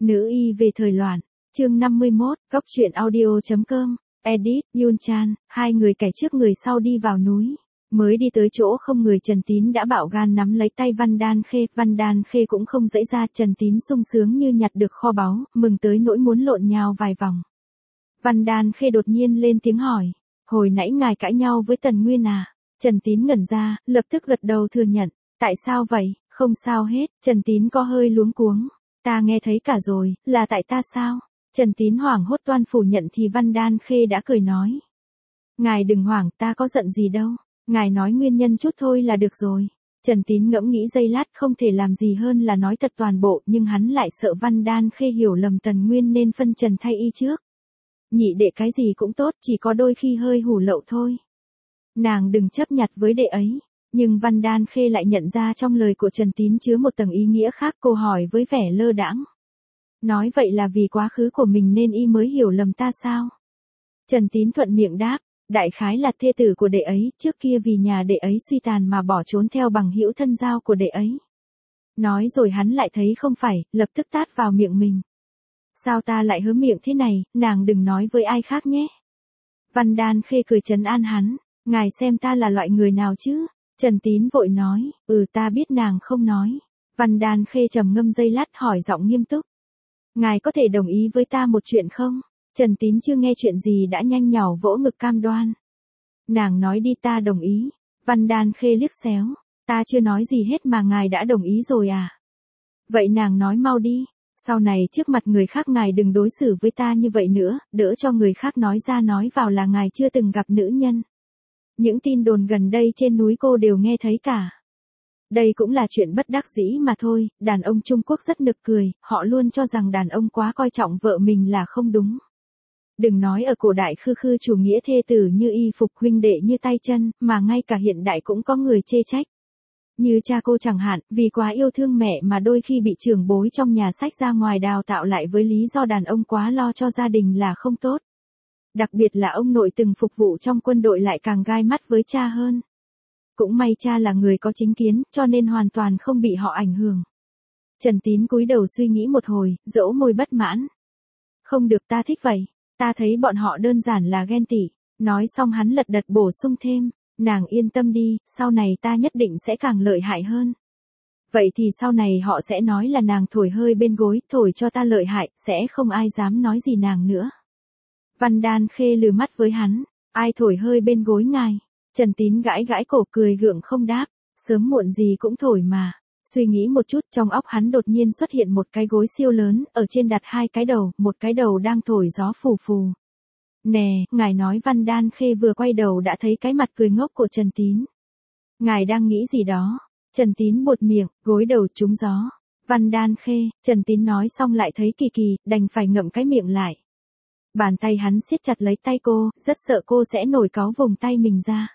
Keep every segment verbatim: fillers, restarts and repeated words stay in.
Nữ y về thời loạn, chương năm mươi mốt, góc truyện audio.com, edit, Yun Chan, hai người kẻ trước người sau đi vào núi. Mới đi tới chỗ không người Trần Tín đã bạo gan nắm lấy tay Văn Đan Khê, Văn Đan Khê cũng không dãy ra, Trần Tín sung sướng như nhặt được kho báu, mừng tới nỗi muốn lộn nhào vài vòng. Văn Đan Khê đột nhiên lên tiếng hỏi, hồi nãy ngài cãi nhau với Tần Nguyên à? Trần Tín ngẩn ra, lập tức gật đầu thừa nhận, tại sao vậy? Không sao hết, Trần Tín có hơi luống cuống, ta nghe thấy cả rồi, là tại ta sao? Trần Tín hoảng hốt toan phủ nhận thì Văn Đan Khê đã cười nói, ngài đừng hoảng, ta có giận gì đâu. Ngài nói nguyên nhân chút thôi là được rồi. Trần Tín ngẫm nghĩ giây lát không thể làm gì hơn là nói thật toàn bộ, nhưng hắn lại sợ Văn Đan Khê hiểu lầm Tần Nguyên nên phân trần thay y trước. Nhị đệ cái gì cũng tốt, chỉ có đôi khi hơi hủ lậu thôi. Nàng đừng chấp nhặt với đệ ấy. Nhưng Văn Đan Khê lại nhận ra trong lời của Trần Tín chứa một tầng ý nghĩa khác, cô hỏi với vẻ lơ đãng. Nói vậy là vì quá khứ của mình nên y mới hiểu lầm ta sao? Trần Tín thuận miệng đáp. Đại khái là thê tử của đệ ấy, trước kia vì nhà đệ ấy suy tàn mà bỏ trốn theo bằng hữu thân giao của đệ ấy. Nói rồi hắn lại thấy không phải, lập tức tát vào miệng mình. Sao ta lại hớ miệng thế này, nàng đừng nói với ai khác nhé. Văn Đan Khê cười trấn an hắn, ngài xem ta là loại người nào chứ? Trần Tín vội nói, ừ ta biết nàng không nói. Văn Đan Khê trầm ngâm giây lát hỏi giọng nghiêm túc. Ngài có thể đồng ý với ta một chuyện không? Trần Tín chưa nghe chuyện gì đã nhanh nhảu vỗ ngực cam đoan. Nàng nói đi ta đồng ý. Văn Đan Khê liếc xéo. Ta chưa nói gì hết mà ngài đã đồng ý rồi à? Vậy nàng nói mau đi. Sau này trước mặt người khác ngài đừng đối xử với ta như vậy nữa, đỡ cho người khác nói ra nói vào là ngài chưa từng gặp nữ nhân. Những tin đồn gần đây trên núi cô đều nghe thấy cả. Đây cũng là chuyện bất đắc dĩ mà thôi, đàn ông Trung Quốc rất nực cười, họ luôn cho rằng đàn ông quá coi trọng vợ mình là không đúng. Đừng nói ở cổ đại khư khư chủ nghĩa thê tử như y phục huynh đệ như tay chân, mà ngay cả hiện đại cũng có người chê trách. Như cha cô chẳng hạn, vì quá yêu thương mẹ mà đôi khi bị trưởng bối trong nhà sách ra ngoài đào tạo lại với lý do đàn ông quá lo cho gia đình là không tốt. Đặc biệt là ông nội từng phục vụ trong quân đội lại càng gai mắt với cha hơn. Cũng may cha là người có chính kiến, cho nên hoàn toàn không bị họ ảnh hưởng. Trần Tín cúi đầu suy nghĩ một hồi, dẫu môi bất mãn. Không được, ta thích vậy. Ta thấy bọn họ đơn giản là ghen tị. Nói xong hắn lật đật bổ sung thêm, nàng yên tâm đi, sau này ta nhất định sẽ càng lợi hại hơn. Vậy thì sau này họ sẽ nói là nàng thổi hơi bên gối, thổi cho ta lợi hại, sẽ không ai dám nói gì nàng nữa. Văn Đan Khê lừa mắt với hắn, ai thổi hơi bên gối ngài? Trần Tín gãi gãi cổ cười gượng không đáp, sớm muộn gì cũng thổi mà. Suy nghĩ một chút, trong óc hắn đột nhiên xuất hiện một cái gối siêu lớn, ở trên đặt hai cái đầu, một cái đầu đang thổi gió phù phù. Nè, ngài nói. Văn Đan Khê vừa quay đầu đã thấy cái mặt cười ngốc của Trần Tín. Ngài đang nghĩ gì đó? Trần Tín buột miệng, gối đầu trúng gió. Văn Đan Khê, Trần Tín nói xong lại thấy kỳ kỳ, đành phải ngậm cái miệng lại. Bàn tay hắn siết chặt lấy tay cô, rất sợ cô sẽ nổi cáu vùng tay mình ra.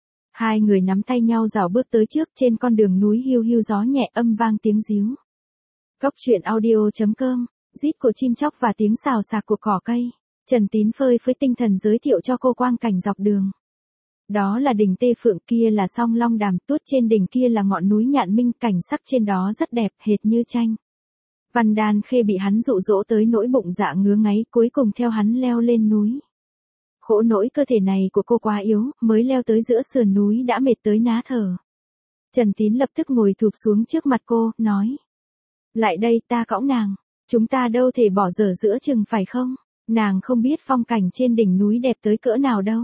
Hai người nắm tay nhau rảo bước tới trước, trên con đường núi hiu hiu gió nhẹ âm vang tiếng ríu. Góc truyện audio.com, rít của chim chóc và tiếng xào xạc của cỏ cây. Trần Tín phơi phới tinh thần giới thiệu cho cô quang cảnh dọc đường. Đó là đỉnh Tê Phượng, kia là Song Long Đàm, tuốt trên đỉnh kia là ngọn núi Nhạn Minh, cảnh sắc trên đó rất đẹp, hệt như tranh. Văn Đan Khê bị hắn dụ dỗ tới nỗi bụng dạ ngứa ngáy, cuối cùng theo hắn leo lên núi. Khổ nỗi cơ thể này của cô quá yếu, mới leo tới giữa sườn núi đã mệt tới ná thở. Trần Tín lập tức ngồi thụp xuống trước mặt cô, nói. Lại đây, ta cõng nàng. Chúng ta đâu thể bỏ dở giữa chừng phải không? Nàng không biết phong cảnh trên đỉnh núi đẹp tới cỡ nào đâu.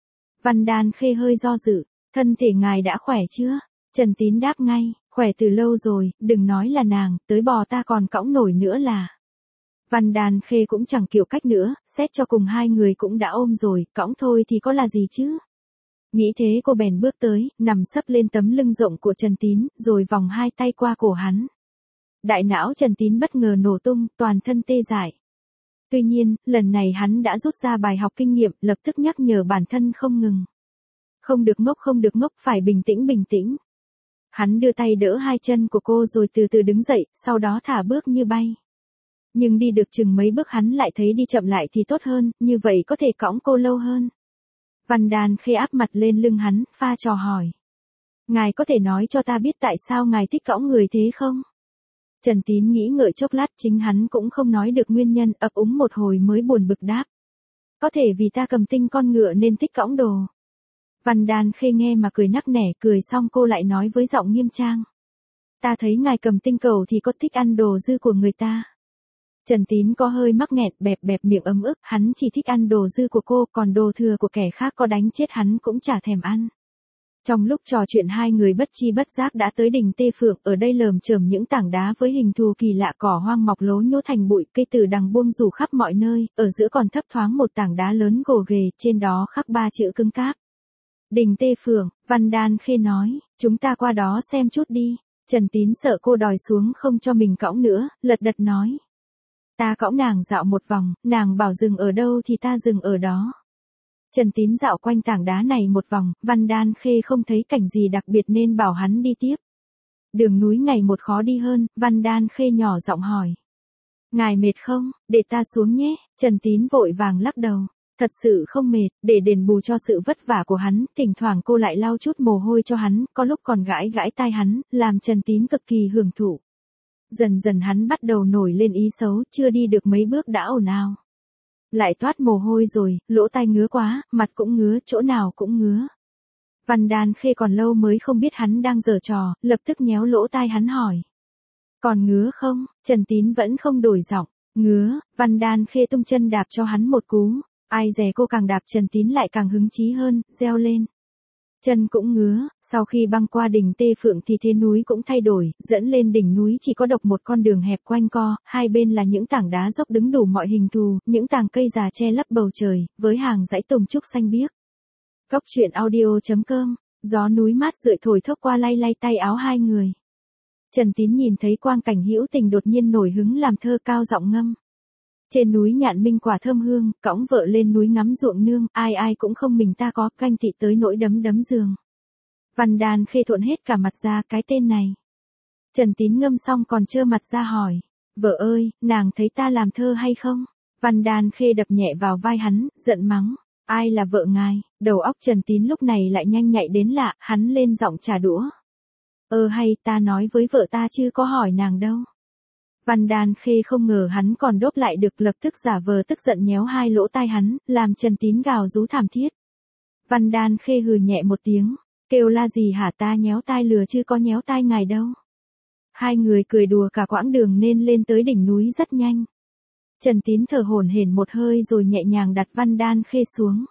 Văn Đan Khê hơi do dự, thân thể ngài đã khỏe chưa? Trần Tín đáp ngay, khỏe từ lâu rồi, đừng nói là nàng, tới bò ta còn cõng nổi nữa là. Văn Đan Khê cũng chẳng kiểu cách nữa, xét cho cùng hai người cũng đã ôm rồi, cõng thôi thì có là gì chứ? Nghĩ thế cô bèn bước tới, nằm sấp lên tấm lưng rộng của Trần Tín, rồi vòng hai tay qua cổ hắn. Đại não Trần Tín bất ngờ nổ tung, toàn thân tê dại. Tuy nhiên, lần này hắn đã rút ra bài học kinh nghiệm, lập tức nhắc nhở bản thân không ngừng. Không được ngốc, không được ngốc, phải bình tĩnh, bình tĩnh. Hắn đưa tay đỡ hai chân của cô rồi từ từ đứng dậy, sau đó thả bước như bay. Nhưng đi được chừng mấy bước hắn lại thấy đi chậm lại thì tốt hơn, như vậy có thể cõng cô lâu hơn. Văn Đan Khê áp mặt lên lưng hắn, pha trò hỏi. Ngài có thể nói cho ta biết tại sao ngài thích cõng người thế không? Trần Tín nghĩ ngợi chốc lát, chính hắn cũng không nói được nguyên nhân, ấp úng một hồi mới buồn bực đáp. Có thể vì ta cầm tinh con ngựa nên thích cõng đồ. Văn Đan Khê nghe mà cười nắc nẻ, cười xong cô lại nói với giọng nghiêm trang. Ta thấy ngài cầm tinh cầu thì có thích ăn đồ dư của người ta. Trần Tín có hơi mắc nghẹt, bẹp bẹp miệng ấm ức, hắn chỉ thích ăn đồ dư của cô, còn đồ thừa của kẻ khác có đánh chết hắn cũng chả thèm ăn. Trong lúc trò chuyện hai người bất chi bất giác đã tới đỉnh Tê Phượng, ở đây lởm chởm những tảng đá với hình thù kỳ lạ, cỏ hoang mọc lố nhố thành bụi, cây từ đằng buông rủ khắp mọi nơi, ở giữa còn thấp thoáng một tảng đá lớn gồ ghề, trên đó khắc ba chữ cứng cáp. Đỉnh Tê Phượng, Văn Đan Khê nói, chúng ta qua đó xem chút đi. Trần Tín sợ cô đòi xuống không cho mình cõng nữa, lật đật nói. Ta cõng nàng dạo một vòng, nàng bảo dừng ở đâu thì ta dừng ở đó. Trần Tín dạo quanh tảng đá này một vòng, Văn Đan Khê không thấy cảnh gì đặc biệt nên bảo hắn đi tiếp. Đường núi ngày một khó đi hơn, Văn Đan Khê nhỏ giọng hỏi. Ngài mệt không, để ta xuống nhé, Trần Tín vội vàng lắc đầu. Thật sự không mệt, để đền bù cho sự vất vả của hắn, thỉnh thoảng cô lại lau chút mồ hôi cho hắn, có lúc còn gãi gãi tai hắn, làm Trần Tín cực kỳ hưởng thụ. Dần dần hắn bắt đầu nổi lên ý xấu, chưa đi được mấy bước đã ồn ào. Lại toát mồ hôi rồi, lỗ tai ngứa quá, mặt cũng ngứa, chỗ nào cũng ngứa. Văn Đan Khê còn lâu mới không biết hắn đang giở trò, lập tức nhéo lỗ tai hắn hỏi. Còn ngứa không? Trần Tín vẫn không đổi giọng. Ngứa, Văn Đan Khê tung chân đạp cho hắn một cú. Ai dè cô càng đạp Trần Tín lại càng hứng chí hơn, reo lên. Chân cũng ngứa, sau khi băng qua đỉnh Tê Phượng thì thế núi cũng thay đổi, dẫn lên đỉnh núi chỉ có độc một con đường hẹp quanh co, hai bên là những tảng đá dốc đứng đủ mọi hình thù, những tàng cây già che lấp bầu trời, với hàng dãy tùng trúc xanh biếc. Cốc truyện audio chấm com, gió núi mát rượi thổi thốc qua lay lay tay áo hai người. Trần Tín nhìn thấy quang cảnh hữu tình đột nhiên nổi hứng làm thơ cao giọng ngâm. Trên núi nhạn minh quả thơm hương, cõng vợ lên núi ngắm ruộng nương, ai ai cũng không mình ta có, canh thị tới nỗi đấm đấm giường. Văn Đan Khê thuận hết cả mặt ra cái tên này. Trần Tín ngâm xong còn trơ mặt ra hỏi, vợ ơi, nàng thấy ta làm thơ hay không? Văn Đan Khê đập nhẹ vào vai hắn, giận mắng, ai là vợ ngài? Đầu óc Trần Tín lúc này lại nhanh nhạy đến lạ, hắn lên giọng trả đũa. Ơ hay ta nói với vợ ta chứ có hỏi nàng đâu. Văn Đan Khê không ngờ hắn còn đốt lại được, lập tức giả vờ tức giận nhéo hai lỗ tai hắn, làm Trần Tín gào rú thảm thiết. Văn Đan Khê hừ nhẹ một tiếng, kêu la gì hả, ta nhéo tai lừa chứ có nhéo tai ngài đâu. Hai người cười đùa cả quãng đường nên lên tới đỉnh núi rất nhanh. Trần Tín thở hổn hển một hơi rồi nhẹ nhàng đặt Văn Đan Khê xuống.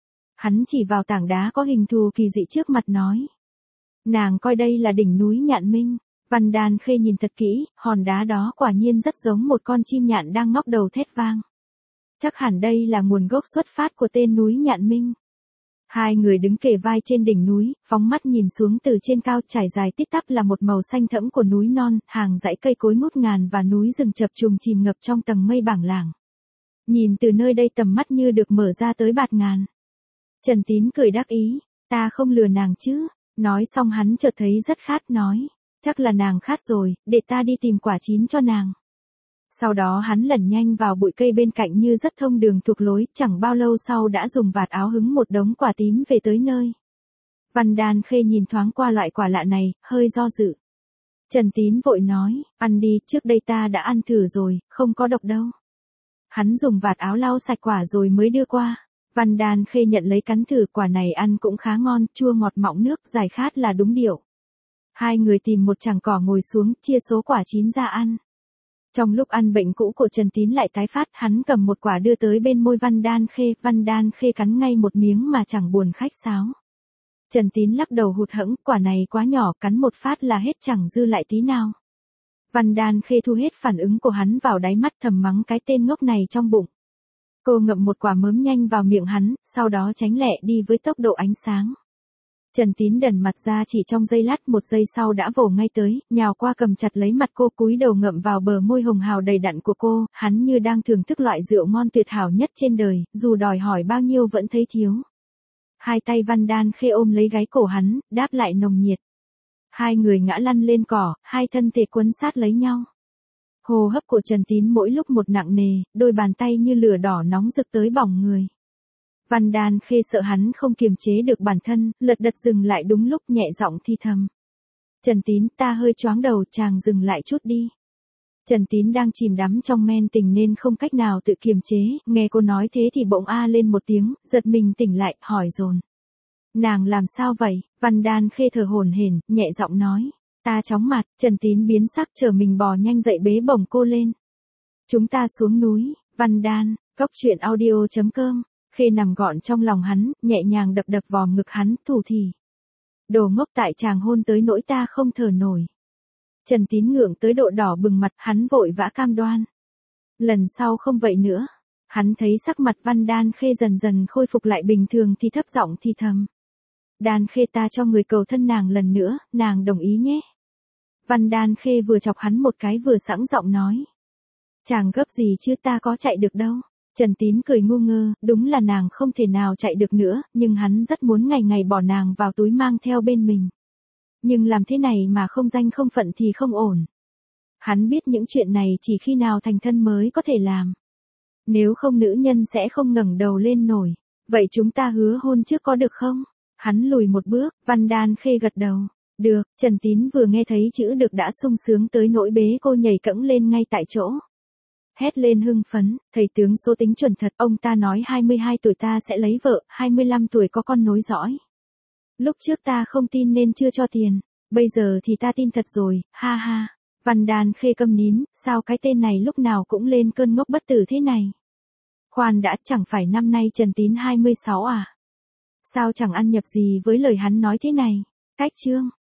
Hắn chỉ vào tảng đá có hình thù kỳ dị trước mặt nói. Nàng coi đây là đỉnh núi Nhạn Minh. Văn Đan Khê nhìn thật kỹ, hòn đá đó quả nhiên rất giống một con chim nhạn đang ngóc đầu thét vang. Chắc hẳn đây là nguồn gốc xuất phát của tên núi Nhạn Minh. Hai người đứng kề vai trên đỉnh núi, phóng mắt nhìn xuống từ trên cao, trải dài tít tắp là một màu xanh thẫm của núi non, hàng dãy cây cối ngút ngàn và núi rừng chập trùng chìm ngập trong tầng mây bảng lảng. Nhìn từ nơi đây tầm mắt như được mở ra tới bạt ngàn. Trần Tín cười đắc ý, ta không lừa nàng chứ. Nói xong hắn chợt thấy rất khát, nói. Chắc là nàng khát rồi, để ta đi tìm quả chín cho nàng. Sau đó hắn lẩn nhanh vào bụi cây bên cạnh như rất thông đường thuộc lối, chẳng bao lâu sau đã dùng vạt áo hứng một đống quả tím về tới nơi. Văn Đan Khê nhìn thoáng qua loại quả lạ này, hơi do dự. Trần Tín vội nói, ăn đi, trước đây ta đã ăn thử rồi, không có độc đâu. Hắn dùng vạt áo lau sạch quả rồi mới đưa qua. Văn Đan Khê nhận lấy cắn thử, quả này ăn cũng khá ngon, chua ngọt mọng nước, giải khát là đúng điệu. Hai người tìm một chảng cỏ ngồi xuống, chia số quả chín ra ăn. Trong lúc ăn, bệnh cũ của Trần Tín lại tái phát, hắn cầm một quả đưa tới bên môi Văn Đan Khê, Văn Đan Khê cắn ngay một miếng mà chẳng buồn khách sáo. Trần Tín lắc đầu hụt hẫng, quả này quá nhỏ, cắn một phát là hết chẳng dư lại tí nào. Văn Đan Khê thu hết phản ứng của hắn vào đáy mắt, thầm mắng cái tên ngốc này trong bụng. Cô ngậm một quả mớm nhanh vào miệng hắn, sau đó tránh lẹ đi với tốc độ ánh sáng. Trần Tín đần mặt ra chỉ trong giây lát, một giây sau đã vồ ngay tới, nhào qua cầm chặt lấy mặt cô, cúi đầu ngậm vào bờ môi hồng hào đầy đặn của cô, hắn như đang thưởng thức loại rượu ngon tuyệt hảo nhất trên đời, dù đòi hỏi bao nhiêu vẫn thấy thiếu. Hai tay Văn Đan Khê ôm lấy gáy cổ hắn, đáp lại nồng nhiệt. Hai người ngã lăn lên cỏ, hai thân thể quấn sát lấy nhau. Hô hấp của Trần Tín mỗi lúc một nặng nề, đôi bàn tay như lửa đỏ nóng rực tới bỏng người. Văn Đan Khê sợ hắn không kiềm chế được bản thân, lật đật dừng lại đúng lúc, nhẹ giọng thi thầm. Trần Tín, ta hơi choáng đầu, chàng dừng lại chút đi. Trần Tín đang chìm đắm trong men tình nên không cách nào tự kiềm chế, nghe cô nói thế thì bỗng a lên một tiếng, giật mình tỉnh lại, hỏi dồn. Nàng làm sao vậy? Văn Đan Khê thở hổn hển, nhẹ giọng nói. Ta chóng mặt. Trần Tín biến sắc, chờ mình bò nhanh dậy bế bổng cô lên. Chúng ta xuống núi. Văn Đan, cốc truyện audio chấm com. Khê nằm gọn trong lòng hắn, nhẹ nhàng đập đập vào ngực hắn, thủ thỉ. Đồ ngốc, tại chàng hôn tới nỗi ta không thở nổi. Trần Tín ngượng tới độ đỏ bừng mặt, hắn vội vã cam đoan. Lần sau không vậy nữa. Hắn thấy sắc mặt Văn Đan Khê dần dần khôi phục lại bình thường thì thấp giọng thì thầm. Đan Khê, ta cho người cầu thân nàng lần nữa, nàng đồng ý nhé. Văn Đan Khê vừa chọc hắn một cái vừa sẵn giọng nói. Chàng gấp gì chứ, ta có chạy được đâu. Trần Tín cười ngu ngơ, đúng là nàng không thể nào chạy được nữa, nhưng hắn rất muốn ngày ngày bỏ nàng vào túi mang theo bên mình. Nhưng làm thế này mà không danh không phận thì không ổn. Hắn biết những chuyện này chỉ khi nào thành thân mới có thể làm. Nếu không nữ nhân sẽ không ngẩng đầu lên nổi. Vậy chúng ta hứa hôn trước có được không? Hắn lùi một bước, Văn Đan Khê gật đầu. Được. Trần Tín vừa nghe thấy chữ được đã sung sướng tới nỗi bế cô nhảy cẫng lên ngay tại chỗ. Hét lên hưng phấn, thầy tướng số tính chuẩn thật, ông ta nói hai mươi hai tuổi ta sẽ lấy vợ, hai mươi lăm tuổi có con nối dõi. Lúc trước ta không tin nên chưa cho tiền, bây giờ thì ta tin thật rồi, ha ha. Văn Đan Khê câm nín, sao cái tên này lúc nào cũng lên cơn ngốc bất tử thế này. Khoan đã, chẳng phải năm nay Trần Tín hai mươi sáu à? Sao chẳng ăn nhập gì với lời hắn nói thế này? Cách chương.